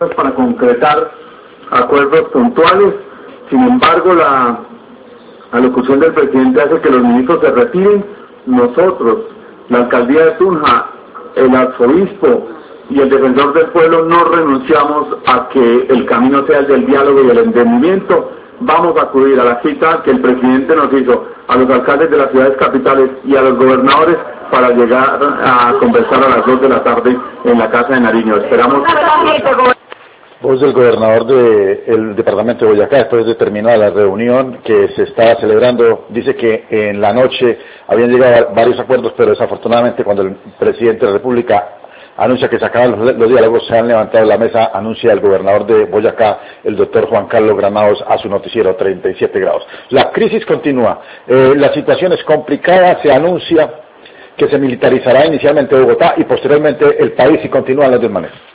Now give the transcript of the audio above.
para concretar acuerdos puntuales. Sin embargo, la alocución del presidente hace que los ministros se retiren. Nosotros, la alcaldía de Tunja, el arzobispo y el defensor del pueblo no renunciamos a que el camino sea el del diálogo y el entendimiento. Vamos a acudir a la cita que el presidente nos hizo a los alcaldes de las ciudades capitales y a los gobernadores para llegar a conversar a las 2 de la tarde en la Casa de Nariño. Esperamos. Voz del gobernador del departamento de Boyacá, después de terminada la reunión que se estaba celebrando, dice que en la noche habían llegado a varios acuerdos, pero desafortunadamente cuando el presidente de la República anuncia que se acaban los diálogos, se han levantado de la mesa, anuncia el gobernador de Boyacá, el doctor Juan Carlos Granados, a su noticiero 37 grados. La crisis continúa, la situación es complicada, se anuncia que se militarizará inicialmente Bogotá y posteriormente el país si continúan las desmanes.